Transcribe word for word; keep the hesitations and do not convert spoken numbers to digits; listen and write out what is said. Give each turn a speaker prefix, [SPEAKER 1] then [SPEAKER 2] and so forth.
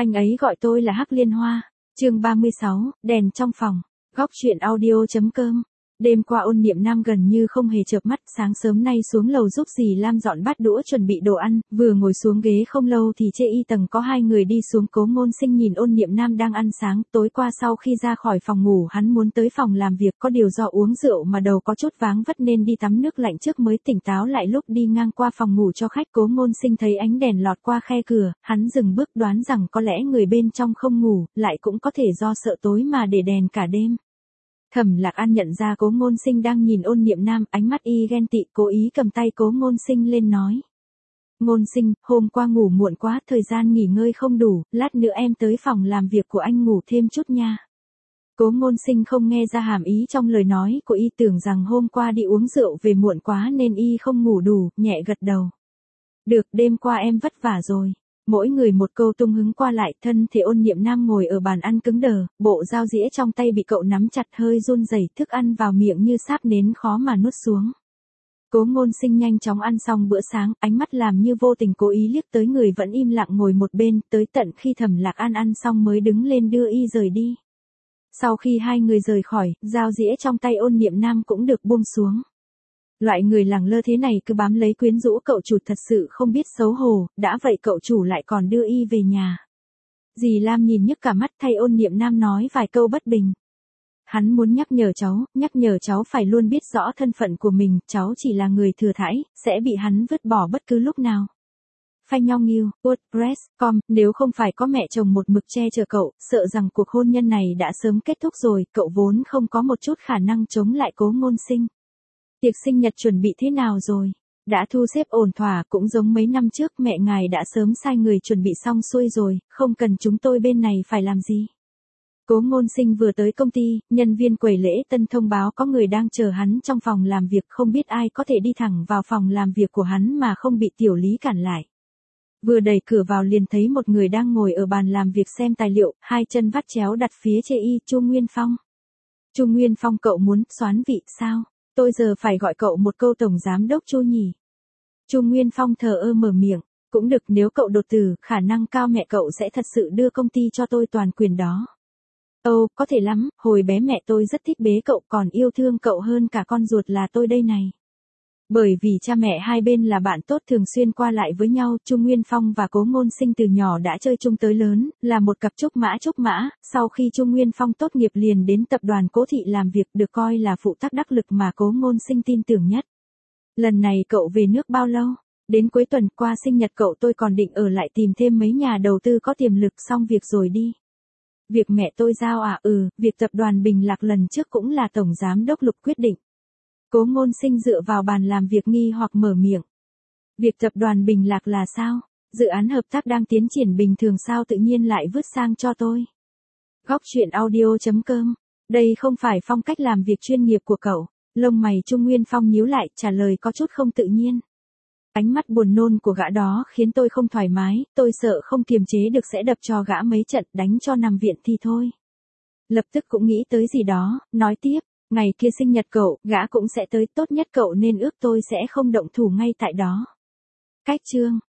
[SPEAKER 1] Anh ấy gọi tôi là Hắc Liên Hoa. Chương ba mươi sáu, đèn trong phòng. Góc truyện audio.com. Đêm qua Ôn Niệm Nam gần như không hề chợp mắt, sáng sớm nay xuống lầu giúp dì Lam dọn bát đũa chuẩn bị đồ ăn, vừa ngồi xuống ghế không lâu thì trên y tầng có hai người đi xuống. Cố Ngôn Sinh nhìn Ôn Niệm Nam đang ăn sáng, tối qua sau khi ra khỏi phòng ngủ hắn muốn tới phòng làm việc, có điều do uống rượu mà đầu có chút váng vất nên đi tắm nước lạnh trước mới tỉnh táo lại. Lúc đi ngang qua phòng ngủ cho khách, Cố Ngôn Sinh thấy ánh đèn lọt qua khe cửa, hắn dừng bước đoán rằng có lẽ người bên trong không ngủ, lại cũng có thể do sợ tối mà để đèn cả đêm. Thẩm Lạc An nhận ra Cố Ngôn Sinh đang nhìn Ôn Niệm Nam, ánh mắt y ghen tị, cố ý cầm tay Cố Ngôn Sinh lên nói. Ngôn Sinh, hôm qua ngủ muộn quá, thời gian nghỉ ngơi không đủ, lát nữa em tới phòng làm việc của anh ngủ thêm chút nha. Cố Ngôn Sinh không nghe ra hàm ý trong lời nói của y, tưởng rằng hôm qua đi uống rượu về muộn quá nên y không ngủ đủ, nhẹ gật đầu. Được, đêm qua em vất vả rồi. Mỗi người một câu tung hứng qua lại, thân thể Ôn Niệm Nam ngồi ở bàn ăn cứng đờ, bộ dao dĩa trong tay bị cậu nắm chặt hơi run rẩy, thức ăn vào miệng như sáp nến khó mà nuốt xuống. Cố Ngôn Sinh nhanh chóng ăn xong bữa sáng, ánh mắt làm như vô tình cố ý liếc tới người vẫn im lặng ngồi một bên, tới tận khi Thẩm Lạc An ăn xong mới đứng lên đưa y rời đi. Sau khi hai người rời khỏi, dao dĩa trong tay Ôn Niệm Nam cũng được buông xuống. Loại người lẳng lơ thế này cứ bám lấy quyến rũ cậu chủ thật sự không biết xấu hổ, đã vậy cậu chủ lại còn đưa y về nhà. Dì Lam nhìn nhức cả mắt, thay Ôn Niệm Nam nói vài câu bất bình. Hắn muốn nhắc nhở cháu, nhắc nhở cháu phải luôn biết rõ thân phận của mình, cháu chỉ là người thừa thãi, sẽ bị hắn vứt bỏ bất cứ lúc nào. Phanh Nhong Yêu, WordPress chấm com, nếu không phải có mẹ chồng một mực che chở cậu, sợ rằng cuộc hôn nhân này đã sớm kết thúc rồi, cậu vốn không có một chút khả năng chống lại Cố Ngôn Sinh. Tiệc sinh nhật chuẩn bị thế nào rồi? Đã thu xếp ổn thỏa, cũng giống mấy năm trước, mẹ ngài đã sớm sai người chuẩn bị xong xuôi rồi, không cần chúng tôi bên này phải làm gì. Cố Ngôn Sinh vừa tới công ty, nhân viên quầy lễ tân thông báo có người đang chờ hắn trong phòng làm việc, không biết ai có thể đi thẳng vào phòng làm việc của hắn mà không bị tiểu lý cản lại. Vừa đẩy cửa vào liền thấy một người đang ngồi ở bàn làm việc xem tài liệu, hai chân vắt chéo đặt phía trên y, Chu Nguyên Phong. Chu Nguyên Phong, cậu muốn xoán vị sao? Tôi giờ phải gọi cậu một câu tổng giám đốc Chu nhỉ? Chu Nguyên Phong thờ ơ mở miệng, cũng được, nếu cậu đột tử, khả năng cao mẹ cậu sẽ thật sự đưa công ty cho tôi toàn quyền đó. Ồ, có thể lắm, hồi bé mẹ tôi rất thích bế cậu, còn yêu thương cậu hơn cả con ruột là tôi đây này. Bởi vì cha mẹ hai bên là bạn tốt thường xuyên qua lại với nhau, Chu Nguyên Phong và Cố Ngôn Sinh từ nhỏ đã chơi chung tới lớn, là một cặp trúc mã trúc mã, sau khi Chu Nguyên Phong tốt nghiệp liền đến tập đoàn Cố Thị làm việc, được coi là phụ tác đắc lực mà Cố Ngôn Sinh tin tưởng nhất. Lần này cậu về nước bao lâu? Đến cuối tuần, qua sinh nhật cậu tôi còn định ở lại tìm thêm mấy nhà đầu tư có tiềm lực, xong việc rồi đi. Việc mẹ tôi giao à? Ừ, việc tập đoàn Bình Lạc lần trước cũng là tổng giám đốc Lục quyết định. Cố Ngôn Sinh dựa vào bàn làm việc nghi hoặc mở miệng. Việc tập đoàn Bình Lạc là sao? Dự án hợp tác đang tiến triển bình thường sao tự nhiên lại vứt sang cho tôi? Góc truyện audio.com. Đây không phải phong cách làm việc chuyên nghiệp của cậu. Lông mày Chu Nguyên Phong nhíu lại, trả lời có chút không tự nhiên. Ánh mắt buồn nôn của gã đó khiến tôi không thoải mái, tôi sợ không kiềm chế được sẽ đập cho gã mấy trận, đánh cho nằm viện thì thôi. Lập tức cũng nghĩ tới gì đó, nói tiếp. Ngày kia sinh nhật cậu, gã cũng sẽ tới, tốt nhất cậu nên ước tôi sẽ không động thủ ngay tại đó. Cách chương.